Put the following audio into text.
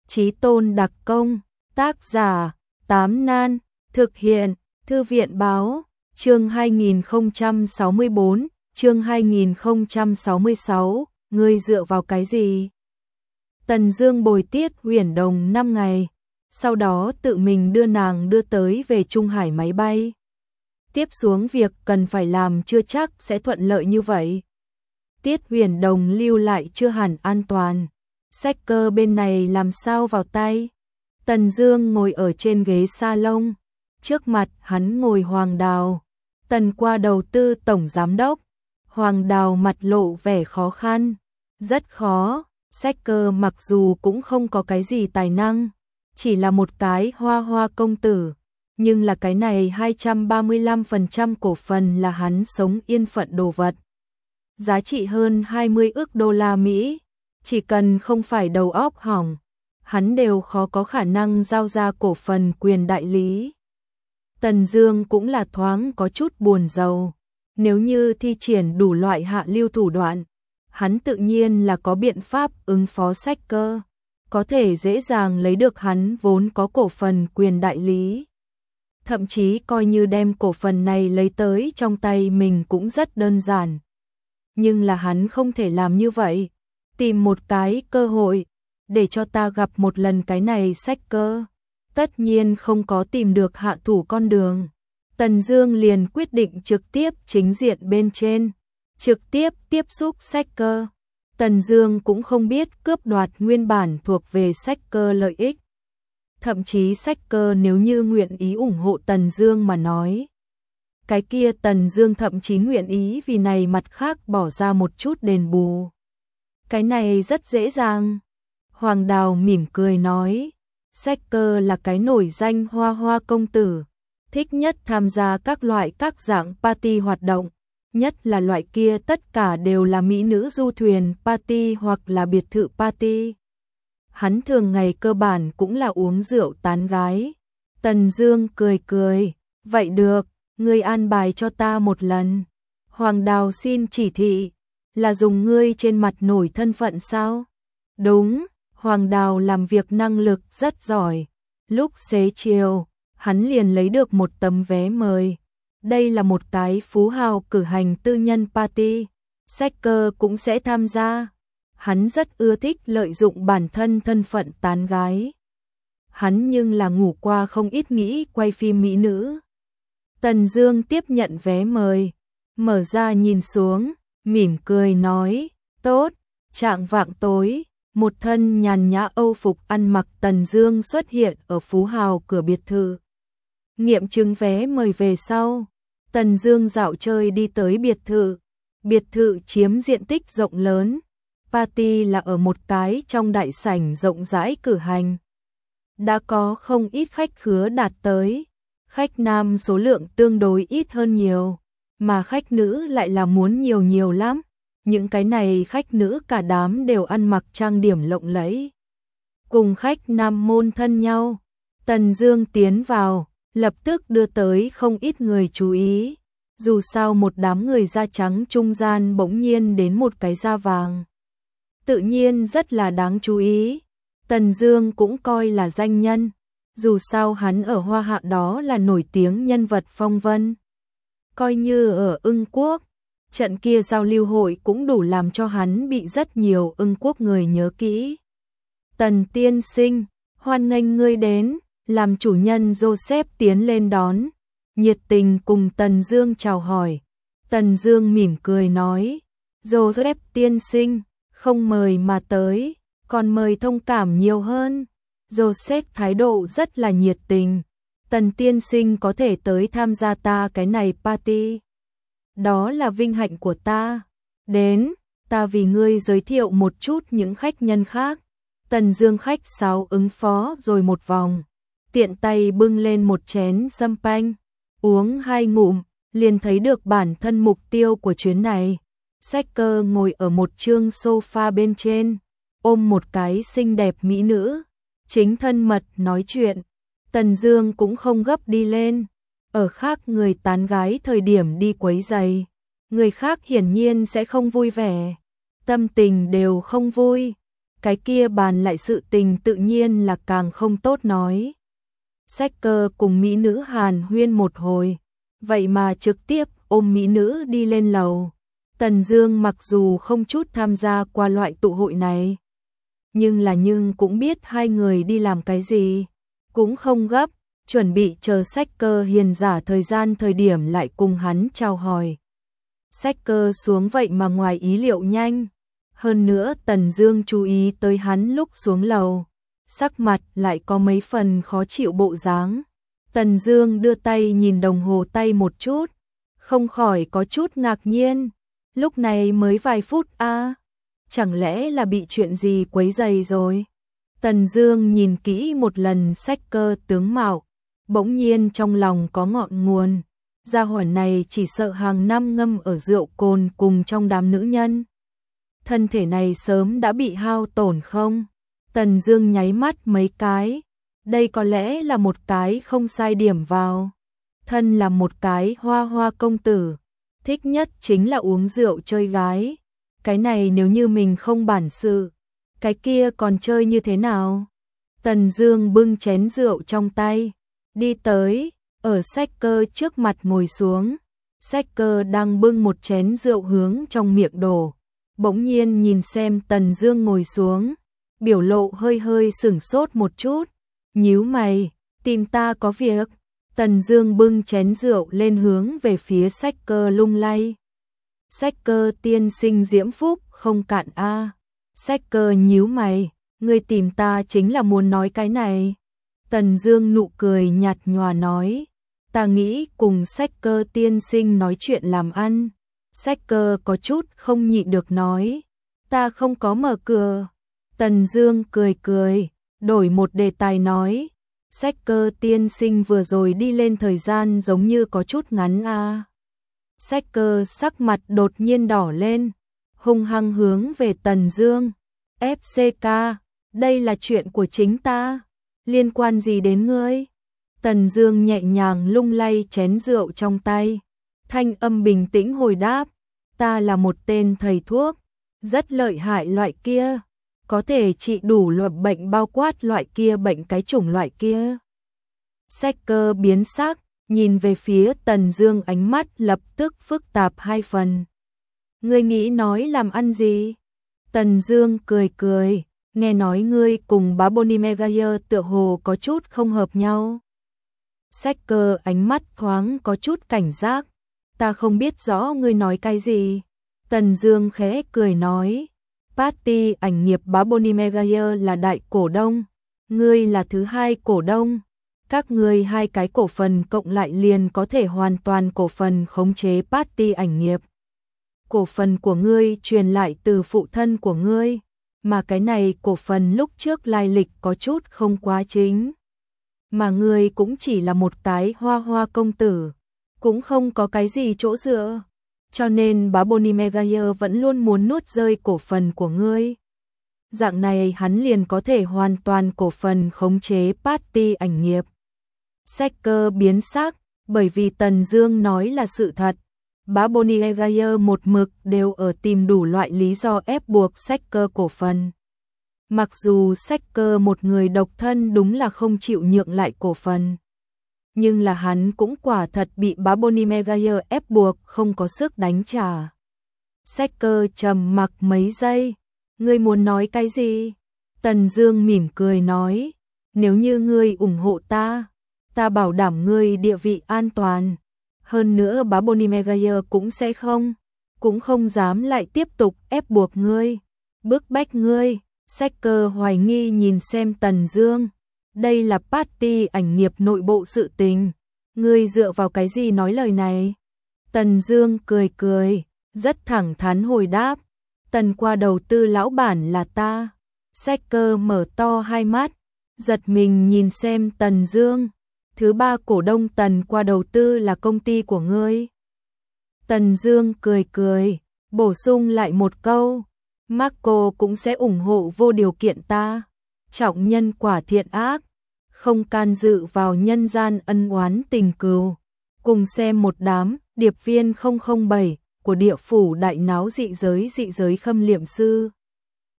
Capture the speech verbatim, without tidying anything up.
Chí Tôn đặc công, tác giả, Tám Nan, thực hiện, Thư viện báo, chương hai nghìn không trăm sáu mươi bốn, chương hai nghìn không trăm sáu mươi sáu, ngươi dựa vào cái gì? Tần Dương bồi Tiết Huyền Đồng năm ngày, sau đó tự mình đưa nàng đưa tới về Trung Hải máy bay. Tiếp xuống việc cần phải làm chưa chắc sẽ thuận lợi như vậy. Tiết Huyền Đồng lưu lại chưa hẳn an toàn. Sách cơ bên này làm sao vào tay? Tần Dương ngồi ở trên ghế salon, trước mặt hắn ngồi Hoàng Đào, Tần Qua đầu tư tổng giám đốc. Hoàng Đào mặt lộ vẻ khó khăn, rất khó, sách cơ mặc dù cũng không có cái gì tài năng, chỉ là một cái hoa hoa công tử, nhưng là cái này hai trăm ba mươi lăm phần trăm cổ phần là hắn sống yên phận đồ vật. Giá trị hơn hai mươi ức đô la Mỹ, chỉ cần không phải đầu óc hỏng, hắn đều khó có khả năng giao ra cổ phần quyền đại lý. Tần Dương cũng là thoáng có chút buồn rầu, nếu như thi triển đủ loại hạ lưu thủ đoạn, hắn tự nhiên là có biện pháp ứng phó sách cơ, có thể dễ dàng lấy được hắn vốn có cổ phần quyền đại lý. Thậm chí coi như đem cổ phần này lấy tới trong tay mình cũng rất đơn giản. Nhưng là hắn không thể làm như vậy, tìm một cái cơ hội, để cho ta gặp một lần cái này sách cơ. Tất nhiên không có tìm được hạ thủ con đường. Tần Dương liền quyết định trực tiếp chính diện bên trên, trực tiếp tiếp xúc sách cơ. Tần Dương cũng không biết cướp đoạt nguyên bản thuộc về sách cơ lợi ích. Thậm chí sách cơ nếu như nguyện ý ủng hộ Tần Dương mà nói, cái kia Tần Dương thậm chí nguyện ý vì này mặt khác bỏ ra một chút đền bù. Cái này rất dễ dàng. Hoàng Đào mỉm cười nói, sách cơ là cái nổi danh hoa hoa công tử, thích nhất tham gia các loại các dạng party hoạt động, nhất là loại kia tất cả đều là mỹ nữ du thuyền party hoặc là biệt thự party. Hắn thường ngày cơ bản cũng là uống rượu tán gái. Tần Dương cười cười, vậy được, ngươi an bài cho ta một lần. Hoàng Đào xin chỉ thị, là dùng ngươi trên mặt nổi thân phận sao? Đúng, Hoàng Đào làm việc năng lực rất giỏi. Lúc xế chiều, hắn liền lấy được một tấm vé mời. Đây là một cái phú hào cử hành tư nhân party, sách cơ cũng sẽ tham gia. Hắn rất ưa thích lợi dụng bản thân thân phận tán gái. Hắn nhưng là ngủ qua không ít nghĩ quay phim mỹ nữ. Tần Dương tiếp nhận vé mời, mở ra nhìn xuống, mỉm cười nói, tốt. Trạng vạng tối, một thân nhàn nhã Âu phục ăn mặc Tần Dương xuất hiện ở phú hào cửa biệt thự. Nghiệm chứng vé mời về sau, Tần Dương dạo chơi đi tới biệt thự. Biệt thự chiếm diện tích rộng lớn, party là ở một cái trong đại sảnh rộng rãi cử hành. Đã có không ít khách khứa đạt tới, khách nam số lượng tương đối ít hơn nhiều, mà khách nữ lại là muốn nhiều nhiều lắm. Những cái này khách nữ cả đám đều ăn mặc trang điểm lộng lẫy, cùng khách nam môn thân nhau. Tần Dương tiến vào, lập tức đưa tới không ít người chú ý. Dù sao một đám người da trắng trung gian bỗng nhiên đến một cái da vàng, tự nhiên rất là đáng chú ý. Tần Dương cũng coi là danh nhân, dù sao hắn ở Hoa Hạ đó là nổi tiếng nhân vật phong vân. Coi như ở Ưng Quốc, trận kia giao lưu hội cũng đủ làm cho hắn bị rất nhiều Ưng Quốc người nhớ kỹ. Tần tiên sinh, hoan nghênh ngươi đến. Làm chủ nhân Joseph tiến lên đón, nhiệt tình cùng Tần Dương chào hỏi. Tần Dương mỉm cười nói, Joseph tiên sinh, không mời mà tới, còn mời thông cảm nhiều hơn. Joseph thái độ rất là nhiệt tình, Tần tiên sinh có thể tới tham gia ta cái này party, đó là vinh hạnh của ta. Đến, ta vì ngươi giới thiệu một chút những khách nhân khác. Tần Dương khách sáo ứng phó rồi một vòng, tiện tay bưng lên một chén champagne, uống hai ngụm, liền thấy được bản thân mục tiêu của chuyến này. Sách cơ ngồi ở một chương sofa bên trên, ôm một cái xinh đẹp mỹ nữ, chính thân mật nói chuyện. Tần Dương cũng không gấp đi lên, ở khác người tán gái thời điểm đi quấy rầy, người khác hiển nhiên sẽ không vui vẻ, tâm tình đều không vui. cái kia bàn lại sự tình tự nhiên là càng không tốt nói. Sách Cơ cùng mỹ nữ hàn huyên một hồi, vậy mà trực tiếp ôm mỹ nữ đi lên lầu. Tần Dương mặc dù không chút tham gia qua loại tụ hội này, nhưng là nhưng cũng biết hai người đi làm cái gì, cũng không gấp, chuẩn bị chờ Sách Cơ hiền giả thời gian thời điểm lại cùng hắn chào hỏi. Sách Cơ xuống vậy mà ngoài ý liệu nhanh, hơn nữa Tần Dương chú ý tới hắn lúc xuống lầu, sắc mặt lại có mấy phần khó chịu bộ dáng. Tần Dương đưa tay nhìn đồng hồ tay một chút, không khỏi có chút ngạc nhiên, lúc này mới vài phút a, à? Chẳng lẽ là bị chuyện gì quấy rầy rồi? Tần Dương nhìn kỹ một lần Sách Cơ tướng mạo, bỗng nhiên trong lòng có ngọn nguồn, gia hỏa này chỉ sợ hàng năm ngâm ở rượu cồn cùng trong đám nữ nhân. Thân thể này sớm đã bị hao tổn không? Tần Dương nháy mắt mấy cái, đây có lẽ là một cái không sai điểm vào. Thân là một cái hoa hoa công tử, thích nhất chính là uống rượu chơi gái. Cái này nếu như mình không bản sự, cái kia còn chơi như thế nào? Tần Dương bưng chén rượu trong tay, đi tới, ở Sách Cơ trước mặt ngồi xuống. Sách Cơ đang bưng một chén rượu hướng trong miệng đổ, bỗng nhiên nhìn xem Tần Dương ngồi xuống, biểu lộ hơi hơi sửng sốt một chút, nhíu mày, tìm ta có việc. Tần Dương bưng chén rượu lên hướng về phía Sách Cơ lung lay. Sách Cơ tiên sinh diễm phúc không cạn a. À. Sách Cơ nhíu mày, ngươi tìm ta chính là muốn nói cái này. Tần Dương nụ cười nhạt nhòa nói, ta nghĩ cùng Sách Cơ tiên sinh nói chuyện làm ăn. Sách Cơ có chút không nhịn được nói, ta không có mở cửa. Tần Dương cười cười, đổi một đề tài nói, Sách Cơ tiên sinh vừa rồi đi lên thời gian giống như có chút ngắn a. À. Sách Cơ sắc mặt đột nhiên đỏ lên, hung hăng hướng về Tần Dương, ép xê ca, đây là chuyện của chính ta, liên quan gì đến ngươi? Tần Dương nhẹ nhàng lung lay chén rượu trong tay, thanh âm bình tĩnh hồi đáp, ta là một tên thầy thuốc, rất lợi hại loại kia, có thể trị đủ loại bệnh bao quát loại kia bệnh cái chủng loại kia. Sách Cơ biến sắc, nhìn về phía Tần Dương ánh mắt lập tức phức tạp hai phần. Ngươi nghĩ nói làm ăn gì? Tần Dương cười cười, nghe nói ngươi cùng bá Bonnie tựa hồ có chút không hợp nhau. Sách Cơ ánh mắt thoáng có chút cảnh giác, ta không biết rõ ngươi nói cái gì. Tần Dương khẽ cười nói, Party ảnh nghiệp bá Bonnie là đại cổ đông, ngươi là thứ hai cổ đông. Các ngươi hai cái cổ phần cộng lại liền có thể hoàn toàn cổ phần khống chế Party ảnh nghiệp. Cổ phần của ngươi truyền lại từ phụ thân của ngươi, mà cái này cổ phần lúc trước lai lịch có chút không quá chính. Mà ngươi cũng chỉ là một cái hoa hoa công tử, cũng không có cái gì chỗ dựa. Cho nên bá Bonnie vẫn luôn muốn nuốt rơi cổ phần của ngươi. Dạng này hắn liền có thể hoàn toàn cổ phần khống chế Party ảnh nghiệp. Sách Cơ biến sắc, bởi vì Tần Dương nói là sự thật. Bá Bonnie một mực đều ở tìm đủ loại lý do ép buộc Sách Cơ cổ phần. Mặc dù Sách Cơ một người độc thân đúng là không chịu nhượng lại cổ phần, nhưng là hắn cũng quả thật bị bá Bonnie ép buộc không có sức đánh trả. Sách Cơ trầm mặc mấy giây, ngươi muốn nói cái gì? Tần Dương mỉm cười nói, nếu như ngươi ủng hộ ta, ta bảo đảm ngươi địa vị an toàn. Hơn nữa bá Bonnie cũng sẽ không, cũng không dám lại tiếp tục ép buộc ngươi, bức bách ngươi. Sách Cơ hoài nghi nhìn xem Tần Dương, đây là Party ảnh nghiệp nội bộ sự tình, ngươi dựa vào cái gì nói lời này? Tần Dương cười cười, rất thẳng thắn hồi đáp, Tần qua đầu tư lão bản là ta. Sách Cơ mở to hai mắt, giật mình nhìn xem Tần Dương, thứ ba cổ đông Tần qua đầu tư là công ty của ngươi. Tần Dương cười cười, bổ sung lại một câu, Marco cũng sẽ ủng hộ vô điều kiện ta, trọng nhân quả thiện ác, không can dự vào nhân gian ân oán tình cừu. Cùng xem một đám điệp viên không không bảy của địa phủ đại náo dị giới dị giới khâm liệm sư.